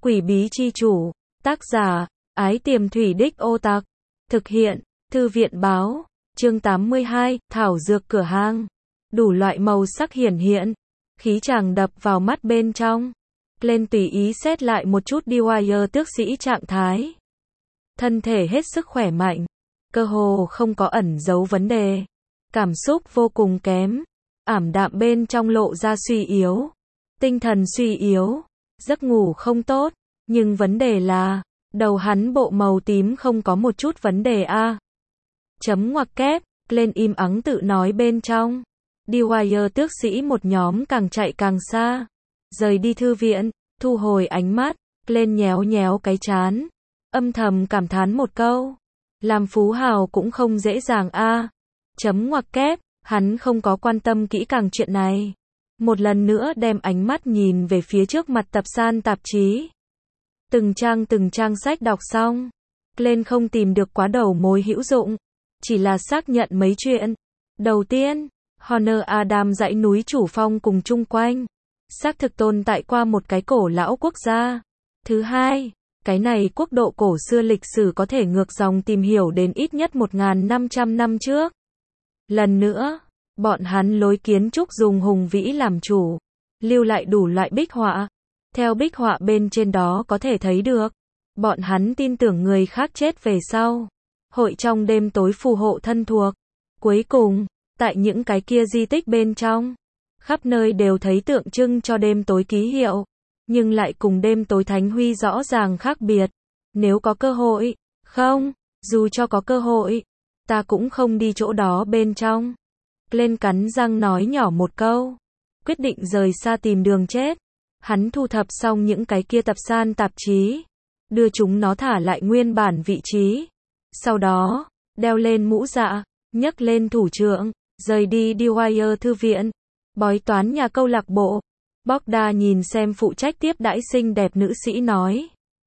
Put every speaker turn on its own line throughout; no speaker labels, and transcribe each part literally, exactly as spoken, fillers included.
Quỷ bí chi chủ, tác giả, Ái Tiềm Thủy Đích Ô Tặc, thực hiện, Thư viện báo, chương tám mươi hai, thảo dược cửa hang, đủ loại màu sắc hiển hiện, khí chàng đập vào mắt bên trong. Lên tùy ý xét lại một chút Dwyer tước sĩ trạng thái. Thân thể hết sức khỏe mạnh, cơ hồ không có ẩn giấu vấn đề. Cảm xúc vô cùng kém, ảm đạm bên trong lộ ra suy yếu, tinh thần suy yếu, giấc ngủ không tốt, nhưng vấn đề là, đầu hắn bộ màu tím không có một chút vấn đề a. À. Chấm ngoặc kép, lên im ắng tự nói bên trong. Dwyer tước sĩ một nhóm càng chạy càng xa, rời đi thư viện, thu hồi ánh mắt, lên nhéo nhéo cái trán, âm thầm cảm thán một câu, làm phú hào cũng không dễ dàng a. À. Chấm ngoặc kép, hắn không có quan tâm kỹ càng chuyện này. Một lần nữa đem ánh mắt nhìn về phía trước mặt tập san tạp chí. Từng trang từng trang sách đọc xong, lên không tìm được quá đầu mối hữu dụng, chỉ là xác nhận mấy chuyện. Đầu tiên, Honor Adam dãy núi chủ phong cùng chung quanh, xác thực tồn tại qua một cái cổ lão quốc gia. Thứ hai, cái này quốc độ cổ xưa lịch sử có thể ngược dòng tìm hiểu đến ít nhất một nghìn năm trăm năm trước. Lần nữa, bọn hắn lối kiến trúc dùng hùng vĩ làm chủ, lưu lại đủ loại bích họa. Theo bích họa bên trên đó có thể thấy được, bọn hắn tin tưởng người khác chết về sau, hội trong đêm tối phù hộ thân thuộc. Cuối cùng, tại những cái kia di tích bên trong, khắp nơi đều thấy tượng trưng cho đêm tối ký hiệu, nhưng lại cùng đêm tối thánh huy rõ ràng khác biệt. Nếu có cơ hội, không, dù cho có cơ hội, ta cũng không đi chỗ đó bên trong. Lên cắn răng nói nhỏ một câu, quyết định rời xa tìm đường chết. Hắn thu thập xong những cái kia tập san tạp chí, đưa chúng nó thả lại nguyên bản vị trí. Sau đó, đeo lên mũ dạ, nhấc lên thủ trượng, rời đi Dwyer thư viện, bói toán nhà câu lạc bộ. Bogda nhìn xem phụ trách tiếp đãi xinh đẹp nữ sĩ nói.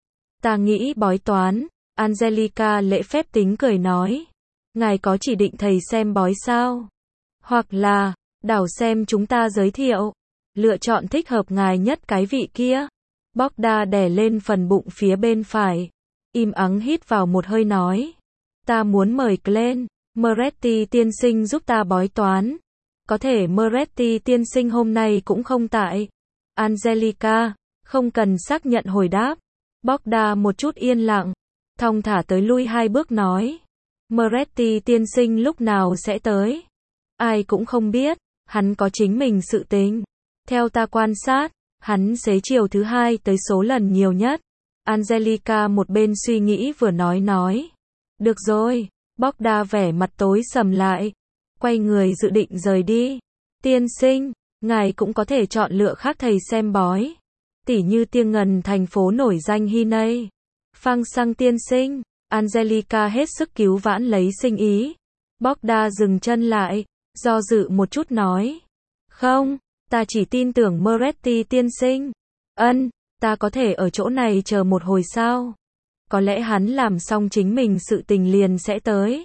Ta nghĩ bói toán. Angelica lễ phép tính cười nói. Ngài có chỉ định thầy xem bói sao? Hoặc là, đảo xem chúng ta giới thiệu. Lựa chọn thích hợp ngài nhất cái vị kia. Bogda đè lên phần bụng phía bên phải, im ắng hít vào một hơi nói. Ta muốn mời Glenn Moretti tiên sinh giúp ta bói toán. Có thể Moretti tiên sinh hôm nay cũng không tại. Angelica, không cần xác nhận hồi đáp. Bogda một chút yên lặng, thong thả tới lui hai bước nói. Moretti tiên sinh lúc nào sẽ tới? Ai cũng không biết, hắn có chính mình sự tính. Theo ta quan sát, hắn xế chiều thứ hai tới số lần nhiều nhất. Angelica một bên suy nghĩ vừa nói nói. Được rồi, Bogda vẻ mặt tối sầm lại, quay người dự định rời đi. Tiên sinh, ngài cũng có thể chọn lựa khác thầy xem bói. Tỉ như Tiêng Ngần thành phố nổi danh Hinay. Phang Sang tiên sinh, Angelica hết sức cứu vãn lấy sinh ý. Bogda dừng chân lại, do dự một chút nói. Không, ta chỉ tin tưởng Moretti tiên sinh. Ân, ta có thể ở chỗ này chờ một hồi sao? Có lẽ hắn làm xong chính mình sự tình liền sẽ tới.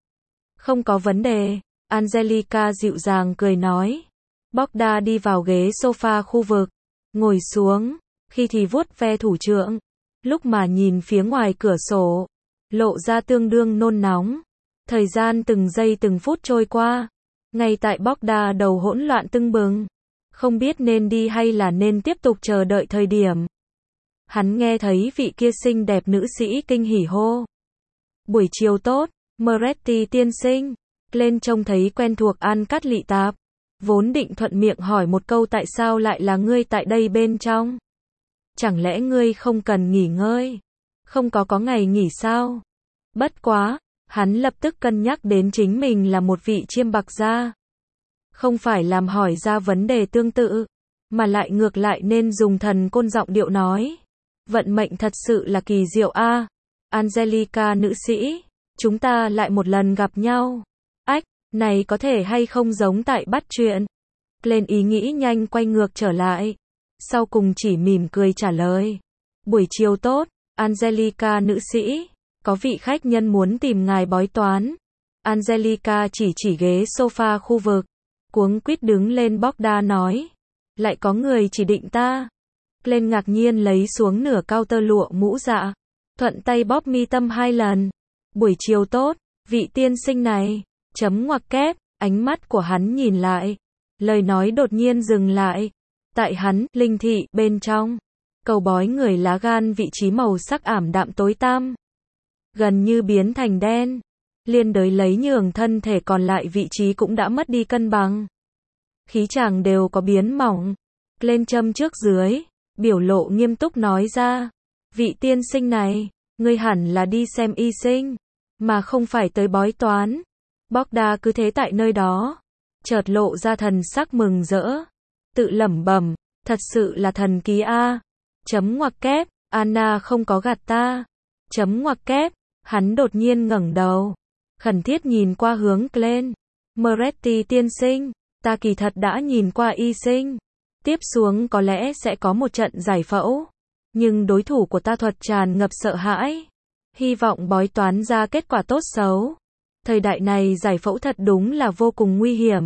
Không có vấn đề, Angelica dịu dàng cười nói. Bogda đi vào ghế sofa khu vực, ngồi xuống, khi thì vuốt ve thủ trượng, lúc mà nhìn phía ngoài cửa sổ, lộ ra tương đương nôn nóng. Thời gian từng giây từng phút trôi qua, ngay tại Bogda đầu hỗn loạn tưng bừng, không biết nên đi hay là nên tiếp tục chờ đợi thời điểm. Hắn nghe thấy vị kia xinh đẹp nữ sĩ kinh hỉ hô. Buổi chiều tốt, Moretti tiên sinh. Lên trông thấy quen thuộc An Cát Lị Tạp, vốn định thuận miệng hỏi một câu tại sao lại là ngươi tại đây bên trong. Chẳng lẽ ngươi không cần nghỉ ngơi? Không có có ngày nghỉ sao? Bất quá, hắn lập tức cân nhắc đến chính mình là một vị chiêm bạc gia. Không phải làm hỏi ra vấn đề tương tự, mà lại ngược lại nên dùng thần côn giọng điệu nói. Vận mệnh thật sự là kỳ diệu a. À, Angelica nữ sĩ, chúng ta lại một lần gặp nhau. Ách, này có thể hay không giống tại bắt chuyện. Lên ý nghĩ nhanh quay ngược trở lại. Sau cùng chỉ mỉm cười trả lời. Buổi chiều tốt, Angelica nữ sĩ. Có vị khách nhân muốn tìm ngài bói toán. Angelica chỉ chỉ ghế sofa khu vực. Cuống quýt đứng lên. Bogda nói. Lại có người chỉ định ta. Glenn ngạc nhiên lấy xuống nửa cao tơ lụa mũ dạ. Thuận tay bóp mi tâm hai lần. Buổi chiều tốt, vị tiên sinh này. Chấm ngoặc kép, ánh mắt của hắn nhìn lại. Lời nói đột nhiên dừng lại. Tại hắn, linh thị, bên trong. Cầu bói người lá gan vị trí màu sắc ảm đạm tối tăm. Gần như biến thành đen. Liên đới lấy nhường thân thể còn lại vị trí cũng đã mất đi cân bằng. Khí chàng đều có biến mỏng. Lên châm trước dưới. Biểu lộ nghiêm túc nói ra. Vị tiên sinh này, ngươi hẳn là đi xem y sinh. Mà không phải tới bói toán. Bogda cứ thế tại nơi đó. Chợt lộ ra thần sắc mừng rỡ. Tự lẩm bẩm, thật sự là thần kỳ a. Chấm ngoặc kép, Anna không có gạt ta. Chấm ngoặc kép, hắn đột nhiên ngẩng đầu. Khẩn thiết nhìn qua hướng Glenn. Moretti tiên sinh, ta kỳ thật đã nhìn qua y sinh. Tiếp xuống có lẽ sẽ có một trận giải phẫu. Nhưng đối thủ của ta thuật tràn ngập sợ hãi. Hy vọng bói toán ra kết quả tốt xấu. Thời đại này giải phẫu thật đúng là vô cùng nguy hiểm.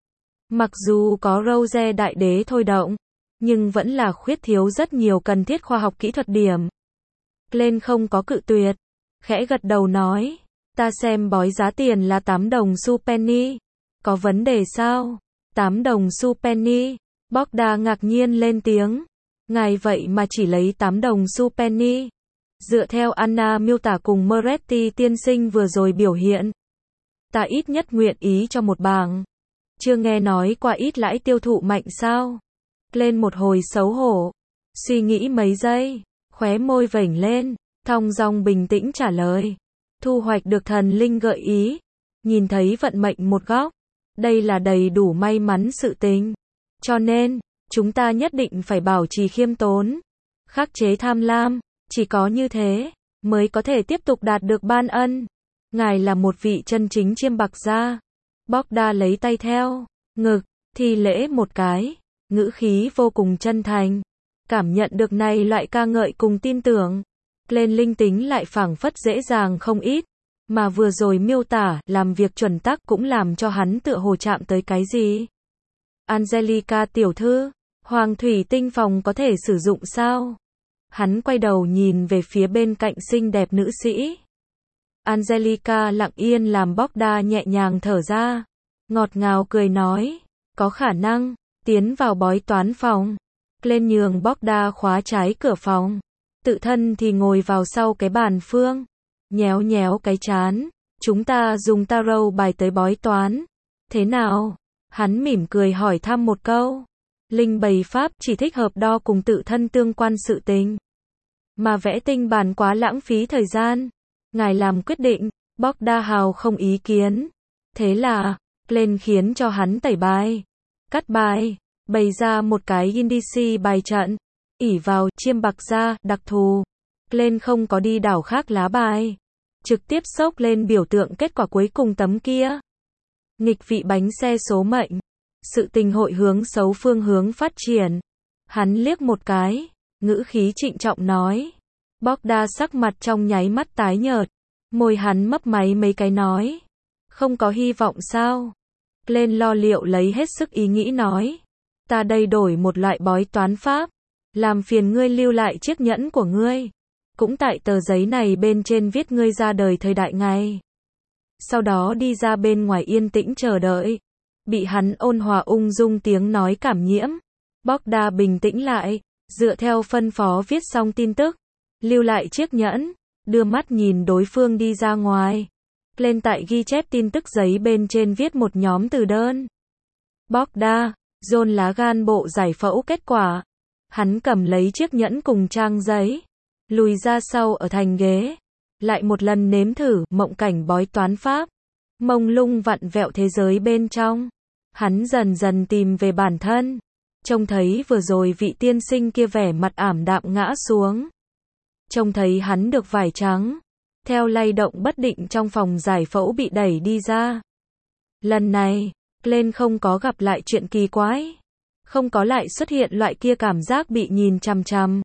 Mặc dù có Rose đại đế thôi động, nhưng vẫn là khuyết thiếu rất nhiều cần thiết khoa học kỹ thuật điểm. Glenn không có cự tuyệt. Khẽ gật đầu nói. Ta xem bói giá tiền là tám đồng xu penny. Có vấn đề sao? tám đồng xu penny. Bogda ngạc nhiên lên tiếng. Ngài vậy mà chỉ lấy tám đồng xu penny. Dựa theo Anna miêu tả cùng Moretti tiên sinh vừa rồi biểu hiện. Ta ít nhất nguyện ý cho một bảng. Chưa nghe nói qua ít lãi tiêu thụ mạnh sao? Lên một hồi xấu hổ. Suy nghĩ mấy giây. Khóe môi vểnh lên. Thong dong bình tĩnh trả lời. Thu hoạch được thần linh gợi ý. Nhìn thấy vận mệnh một góc. Đây là đầy đủ may mắn sự tình. Cho nên, chúng ta nhất định phải bảo trì khiêm tốn. Khắc chế tham lam. Chỉ có như thế, mới có thể tiếp tục đạt được ban ân. Ngài là một vị chân chính chiêm bạc gia. Bogda lấy tay theo ngực, thi lễ một cái, ngữ khí vô cùng chân thành. Cảm nhận được này loại ca ngợi cùng tin tưởng. Lên linh tính lại phảng phất dễ dàng không ít. Mà vừa rồi miêu tả, làm việc chuẩn tắc cũng làm cho hắn tựa hồ chạm tới cái gì. Angelica tiểu thư, Hoàng thủy tinh phòng có thể sử dụng sao? Hắn quay đầu nhìn về phía bên cạnh xinh đẹp nữ sĩ. Angelica lặng yên làm Bogda nhẹ nhàng thở ra. Ngọt ngào cười nói. Có khả năng, tiến vào bói toán phòng. Lên nhường Bogda khóa trái cửa phòng. Tự thân thì ngồi vào sau cái bàn phương. Nhéo nhéo cái chán. Chúng ta dùng tarot bài tới bói toán. Thế nào? Hắn mỉm cười hỏi thăm một câu. Linh bày pháp chỉ thích hợp đo cùng tự thân tương quan sự tình. Mà vẽ tinh bản quá lãng phí thời gian. Ngài làm quyết định, Bogda hào không ý kiến. Thế là, lên khiến cho hắn tẩy bài. Cắt bài, bày ra một cái indice bài trận. ỷ vào chiêm bạc gia, đặc thù. Lên không có đi đảo khác lá bài. Trực tiếp xốc lên biểu tượng kết quả cuối cùng tấm kia. Nghịch vị bánh xe số mệnh. Sự tình hội hướng xấu phương hướng phát triển. Hắn liếc một cái, ngữ khí trịnh trọng nói. Bogda sắc mặt trong nháy mắt tái nhợt. Môi hắn mấp máy mấy cái nói. Không có hy vọng sao? Lên lo liệu lấy hết sức ý nghĩ nói. Ta đây đổi một loại bói toán pháp. Làm phiền ngươi lưu lại chiếc nhẫn của ngươi. Cũng tại tờ giấy này bên trên viết ngươi ra đời thời đại ngày. Sau đó đi ra bên ngoài yên tĩnh chờ đợi. Bị hắn ôn hòa ung dung tiếng nói cảm nhiễm. Bogda bình tĩnh lại. Dựa theo phân phó viết xong tin tức. Lưu lại chiếc nhẫn. Đưa mắt nhìn đối phương đi ra ngoài. Lên tại ghi chép tin tức giấy bên trên viết một nhóm từ đơn. Bogda, John lá gan bộ giải phẫu kết quả. Hắn cầm lấy chiếc nhẫn cùng trang giấy. Lùi ra sau ở thành ghế. Lại một lần nếm thử mộng cảnh bói toán pháp. Mông lung vặn vẹo thế giới bên trong. Hắn dần dần tìm về bản thân. Trông thấy vừa rồi vị tiên sinh kia vẻ mặt ảm đạm ngã xuống. Trông thấy hắn được vải trắng. Theo lay động bất định trong phòng giải phẫu bị đẩy đi ra. Lần này, lên không có gặp lại chuyện kỳ quái. Không có lại xuất hiện loại kia cảm giác bị nhìn chằm chằm.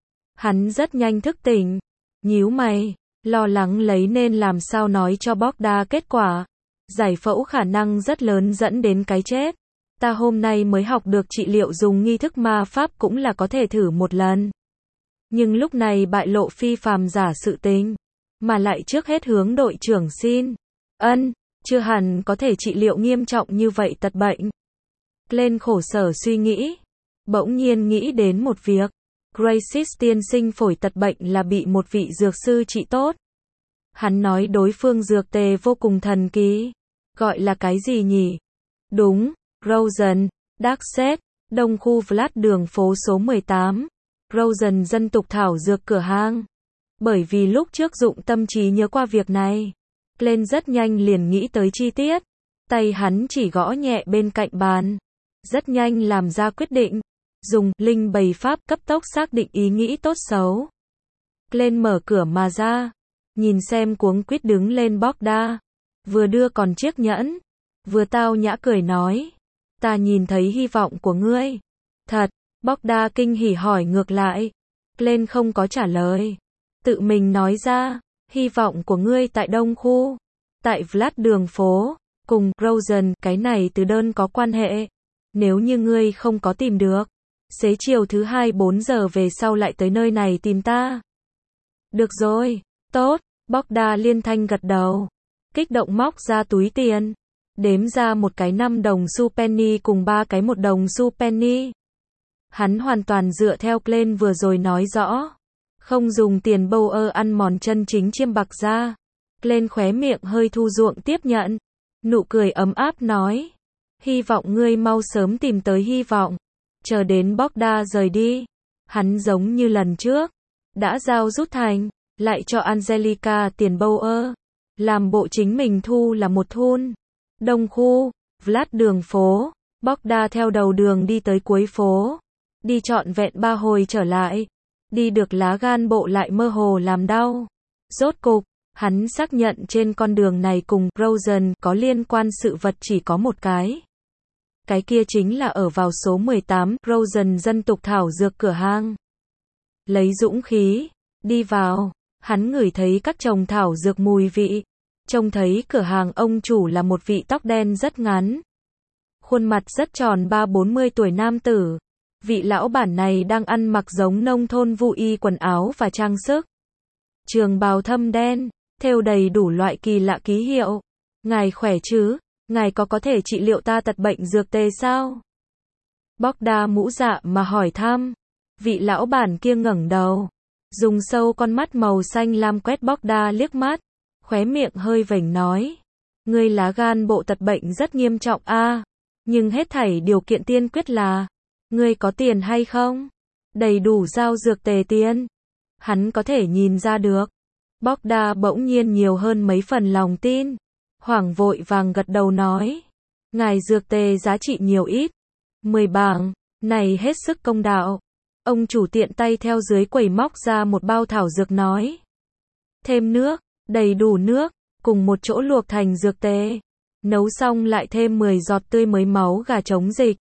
Hắn rất nhanh thức tỉnh. Nhíu mày, lo lắng lấy nên làm sao nói cho Bogda kết quả. Giải phẫu khả năng rất lớn dẫn đến cái chết. Ta hôm nay mới học được trị liệu dùng nghi thức ma pháp cũng là có thể thử một lần. Nhưng lúc này bại lộ phi phàm giả sự tình, mà lại trước hết hướng đội trưởng xin ân, chưa hẳn có thể trị liệu nghiêm trọng như vậy tật bệnh. Glenn khổ sở suy nghĩ, bỗng nhiên nghĩ đến một việc. Gracie tiên sinh phổi tật bệnh là bị một vị dược sư trị tốt. Hắn nói đối phương dược tề vô cùng thần kỳ. Gọi là cái gì nhỉ? Đúng, Rosen, Darkset, Đông khu Vlad đường phố số mười tám. Rosen dân tục thảo dược cửa hang. Bởi vì lúc trước dụng tâm trí nhớ qua việc này, Glenn rất nhanh liền nghĩ tới chi tiết. Tay hắn chỉ gõ nhẹ bên cạnh bàn. Rất nhanh làm ra quyết định. Dùng linh bày pháp cấp tốc xác định ý nghĩ tốt xấu. Glenn mở cửa mà ra. Nhìn xem cuống quýt đứng lên Bogda. Vừa đưa còn chiếc nhẫn. Vừa tao nhã cười nói. Ta nhìn thấy hy vọng của ngươi. Thật, Bogda kinh hỉ hỏi ngược lại. Glenn không có trả lời. Tự mình nói ra. Hy vọng của ngươi tại Đông khu. Tại Vlad đường phố. Cùng Rosen, cái này từ đơn có quan hệ. Nếu như ngươi không có tìm được. Xế chiều thứ hai bốn giờ về sau lại tới nơi này tìm ta. Được rồi, tốt, Bogda liên thanh gật đầu. Kích động móc ra túi tiền. Đếm ra một cái năm đồng xu penny cùng ba cái một đồng xu penny. Hắn hoàn toàn dựa theo Glenn vừa rồi nói rõ. Không dùng tiền bâu ơ ăn mòn chân chính chiêm bạc ra. Glenn khóe miệng hơi thu ruộng tiếp nhận. Nụ cười ấm áp nói. Hy vọng ngươi mau sớm tìm tới hy vọng. Chờ đến Bogda rời đi. Hắn giống như lần trước. Đã giao rút thành. Lại cho Angelica tiền bâu ơ. Làm bộ chính mình thu là một thun. Đông khu, Vlad đường phố. Bogda theo đầu đường đi tới cuối phố. Đi trọn vẹn ba hồi trở lại. Đi được lá gan bộ lại mơ hồ làm đau. Rốt cục, hắn xác nhận trên con đường này cùng Rosen có liên quan sự vật chỉ có một cái. Cái kia chính là ở vào số mười tám, Rosen dân tục thảo dược cửa hang. Lấy dũng khí, đi vào, hắn ngửi thấy các chồng thảo dược mùi vị. Trông thấy cửa hàng ông chủ là một vị tóc đen rất ngắn. Khuôn mặt rất tròn ba bốn mươi tuổi nam tử. Vị lão bản này đang ăn mặc giống nông thôn vụ y quần áo và trang sức. Trường bào thâm đen, thêu đầy đủ loại kỳ lạ ký hiệu. Ngài khỏe chứ? Ngài có có thể trị liệu ta tật bệnh dược tề sao? Bogda mũ dạ mà hỏi thăm. Vị lão bản kia ngẩng đầu. Dùng sâu con mắt màu xanh lam quét Bogda liếc mắt. Khóe miệng hơi vểnh nói. Ngươi lá gan bộ tật bệnh rất nghiêm trọng a, à, nhưng hết thảy điều kiện tiên quyết là. Ngươi có tiền hay không? Đầy đủ giao dược tề tiền. Hắn có thể nhìn ra được. Bogda bỗng nhiên nhiều hơn mấy phần lòng tin. Hoảng vội vàng gật đầu nói. Ngài dược tề giá trị nhiều ít. mười bảng, này hết sức công đạo. Ông chủ tiện tay theo dưới quầy móc ra một bao thảo dược nói. Thêm nước, đầy đủ nước, cùng một chỗ luộc thành dược tề. Nấu xong lại thêm mười giọt tươi mới máu gà chống dịch.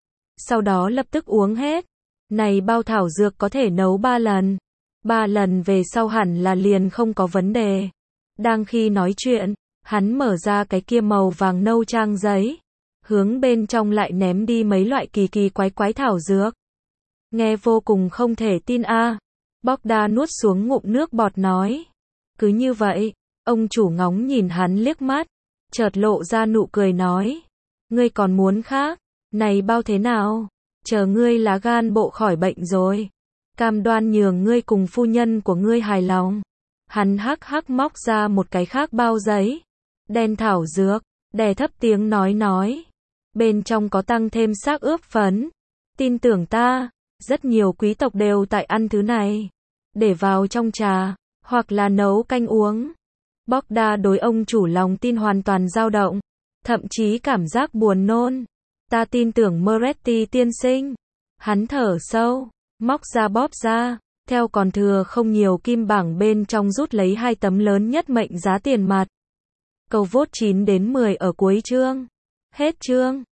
Sau đó lập tức uống hết. Này bao thảo dược có thể nấu ba lần. Ba lần về sau hẳn là liền không có vấn đề. Đang khi nói chuyện, hắn mở ra cái kia màu vàng nâu trang giấy. Hướng bên trong lại ném đi mấy loại kỳ kỳ quái quái thảo dược. Nghe vô cùng không thể tin a. À. Bogda nuốt xuống ngụm nước bọt nói. Cứ như vậy, ông chủ ngóng nhìn hắn liếc mắt. Chợt lộ ra nụ cười nói. Ngươi còn muốn khác? Này bao thế nào? Chờ ngươi lá gan bộ khỏi bệnh rồi. Cam đoan nhường ngươi cùng phu nhân của ngươi hài lòng. Hắn hắc hắc móc ra một cái khác bao giấy. Đen thảo dược, đè thấp tiếng nói nói. Bên trong có tăng thêm xác ướp phấn. Tin tưởng ta, rất nhiều quý tộc đều tại ăn thứ này. Để vào trong trà, hoặc là nấu canh uống. Bogda đối ông chủ lòng tin hoàn toàn dao động. Thậm chí cảm giác buồn nôn. Ta tin tưởng Moretti tiên sinh. Hắn thở sâu, móc ra bóp ra, theo còn thừa không nhiều kim bảng bên trong rút lấy hai tấm lớn nhất mệnh giá tiền mặt. Cầu vote chín đến mười ở cuối chương. Hết chương.